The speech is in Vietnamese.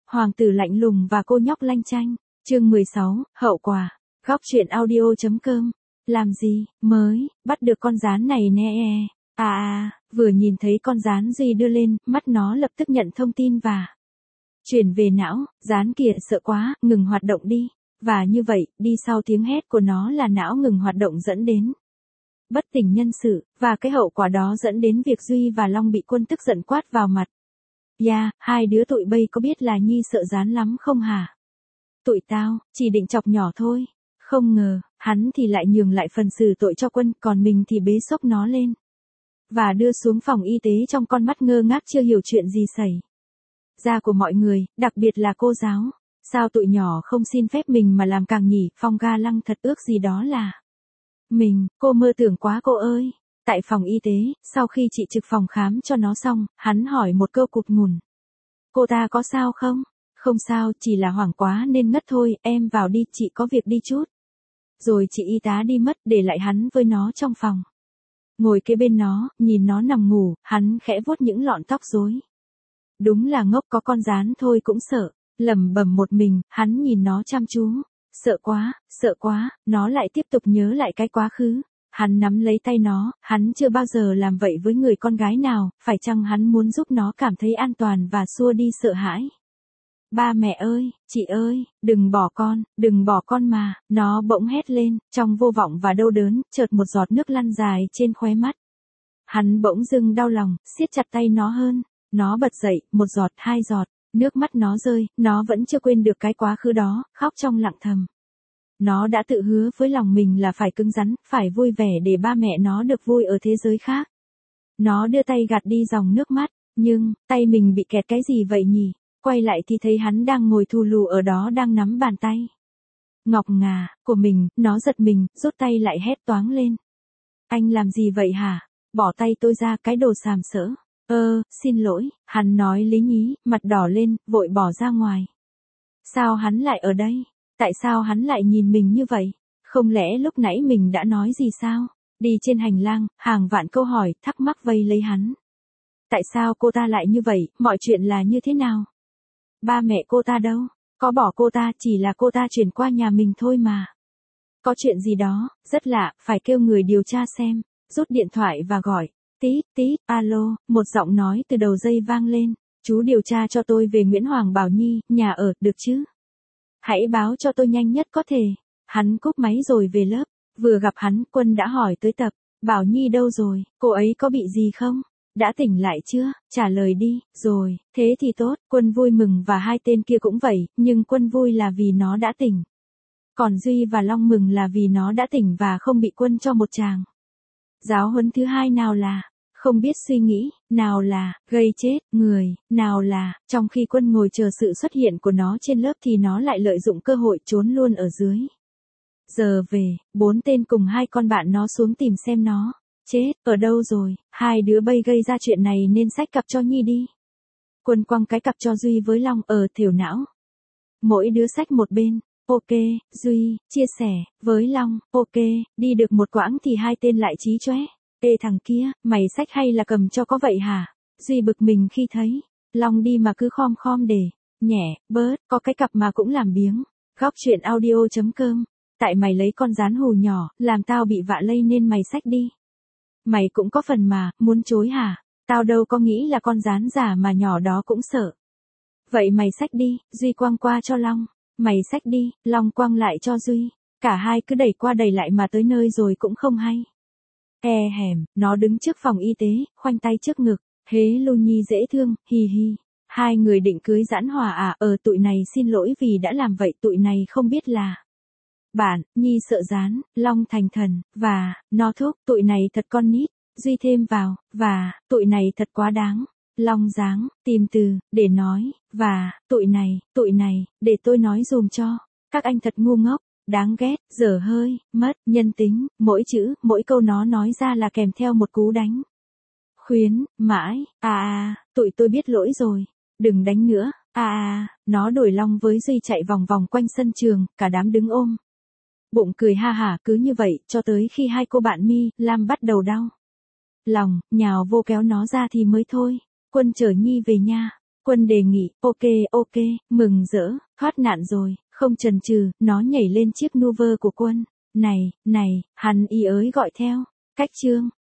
Hoàng tử lạnh lùng và cô nhóc lanh chanh. Chương 16, hậu quả. Góc truyện audio.com. Làm gì, mới, bắt được con gián này nè. Vừa nhìn thấy con gián Duy đưa lên, mắt nó lập tức nhận thông tin và chuyển về não, gián kìa sợ quá, ngừng hoạt động đi. Và như vậy, đi sau tiếng hét của nó là não ngừng hoạt động dẫn đến bất tỉnh nhân sự, và cái hậu quả đó dẫn đến việc Duy và Long bị Quân tức giận quát vào mặt. Hai đứa tụi bay có biết là Nhi sợ gián lắm không hả? Tụi tao, chỉ định chọc nhỏ thôi. Không ngờ, hắn thì lại nhường lại phần xử tội cho Quân, còn mình thì bế xốc nó lên và đưa xuống phòng y tế trong con mắt ngơ ngác chưa hiểu chuyện gì xảy ra của mọi người, đặc biệt là cô giáo. Sao tụi nhỏ không xin phép mình mà làm càng nhỉ? Phong ga lăng thật ước gì đó là mình, cô mơ tưởng quá cô ơi. Tại phòng y tế, sau khi chị trực phòng khám cho nó xong, hắn hỏi một câu cụt ngùn. Cô ta có sao không? Không sao, chỉ là hoảng quá nên ngất thôi, em vào đi, chị có việc đi chút. Rồi chị y tá đi mất, để lại hắn với nó trong phòng. Ngồi kế bên nó, nhìn nó nằm ngủ, hắn khẽ vuốt những lọn tóc rối. Đúng là ngốc, có con gián thôi cũng sợ. Lẩm bẩm một mình, hắn nhìn nó chăm chú. Sợ quá, nó lại tiếp tục nhớ lại cái quá khứ. Hắn nắm lấy tay nó, hắn chưa bao giờ làm vậy với người con gái nào, phải chăng hắn muốn giúp nó cảm thấy an toàn và xua đi sợ hãi. Ba mẹ ơi, chị ơi, đừng bỏ con mà, nó bỗng hét lên, trong vô vọng và đau đớn, chợt một giọt nước lăn dài trên khóe mắt. Hắn bỗng dưng đau lòng, siết chặt tay nó hơn, nó bật dậy, một giọt, hai giọt. Nước mắt nó rơi, nó vẫn chưa quên được cái quá khứ đó, khóc trong lặng thầm. Nó đã tự hứa với lòng mình là phải cứng rắn, phải vui vẻ để ba mẹ nó được vui ở thế giới khác. Nó đưa tay gạt đi dòng nước mắt, nhưng, tay mình bị kẹt cái gì vậy nhỉ? Quay lại thì thấy hắn đang ngồi thù lù ở đó đang nắm bàn tay ngọc ngà của mình, nó giật mình, rút tay lại hét toáng lên. Anh làm gì vậy hả? Bỏ tay tôi ra, cái đồ sàm sỡ. Xin lỗi, hắn nói lý nhí, mặt đỏ lên, vội bỏ ra ngoài. Sao hắn lại ở đây? Tại sao hắn lại nhìn mình như vậy? Không lẽ lúc nãy mình đã nói gì sao? Đi trên hành lang, hàng vạn câu hỏi, thắc mắc vây lấy hắn. Tại sao cô ta lại như vậy, mọi chuyện là như thế nào? Ba mẹ cô ta đâu? Có bỏ cô ta, chỉ là cô ta chuyển qua nhà mình thôi mà. Có chuyện gì đó, rất lạ, phải kêu người điều tra xem. Rút điện thoại và gọi. Tít, alo, một giọng nói từ đầu dây vang lên. Chú điều tra cho tôi về Nguyễn Hoàng Bảo Nhi, nhà ở, được chứ? Hãy báo cho tôi nhanh nhất có thể. Hắn cúp máy rồi về lớp. Vừa gặp hắn, Quân đã hỏi tới Tập. Bảo Nhi đâu rồi, cô ấy có bị gì không? Đã tỉnh lại chưa? Trả lời đi. Rồi, thế thì tốt. Quân vui mừng và hai tên kia cũng vậy, nhưng Quân vui là vì nó đã tỉnh. Còn Duy và Long mừng là vì nó đã tỉnh và không bị Quân cho một tràng giáo huấn thứ hai, nào là không biết suy nghĩ, nào là gây chết người, nào là trong khi Quân ngồi chờ sự xuất hiện của nó trên lớp thì nó lại lợi dụng cơ hội trốn luôn ở dưới. Giờ về, 4 tên cùng 2 con bạn nó xuống tìm xem nó chết ở đâu rồi. Hai đứa bay gây ra chuyện này nên xách cặp cho Nhi đi. Quân quăng cái cặp cho Duy với Long ở thiểu não. Mỗi đứa xách một bên. Ok, Duy, chia sẻ, với Long, ok, đi được một quãng thì hai tên lại chí chóe. Ê thằng kia, mày xách hay là cầm cho có vậy hả? Duy bực mình khi thấy Long đi mà cứ khom để nhẹ, bớt, có cái cặp mà cũng làm biếng. Góc truyện audio.com. Tại mày lấy con gián hù nhỏ, làm tao bị vạ lây nên mày xách đi. Mày cũng có phần mà, muốn chối hả? Tao đâu có nghĩ là con gián giả mà nhỏ đó cũng sợ. Vậy mày xách đi, Duy quăng qua cho Long. Mày xách đi, Long quăng lại cho Duy. Cả hai cứ đẩy qua đẩy lại mà tới nơi rồi cũng không hay. Nó đứng trước phòng y tế, khoanh tay trước ngực. Hế Lu Nhi dễ thương, hi hi. Hai người định cưới giãn hòa à? Tụi này xin lỗi vì đã làm vậy, tụi này không biết là bạn, Nhi sợ gián, Long thành thần, và, nó thúc, tụi này thật con nít. Duy thêm vào, và, tụi này thật quá đáng. Long dáng, tìm từ, để nói, và, tụi này, để tôi nói dùm cho. Các anh thật ngu ngốc, đáng ghét, dở hơi, mất, nhân tính, mỗi chữ, mỗi câu nó nói ra là kèm theo một cú đánh. Khuyến, mãi, tụi tôi biết lỗi rồi, đừng đánh nữa, nó đuổi Long với Duy chạy vòng vòng quanh sân trường, cả đám đứng ôm bụng cười ha hả, cứ như vậy, cho tới khi hai cô bạn My, Lam bắt đầu đau lòng, nhào vô kéo nó ra thì mới thôi. Quân chở Nhi về nhà. Quân đề nghị, ok, mừng rỡ, thoát nạn rồi, không chần chừ, nó nhảy lên chiếc Nuver của Quân. Này, hắn ý ới gọi theo. Cách chương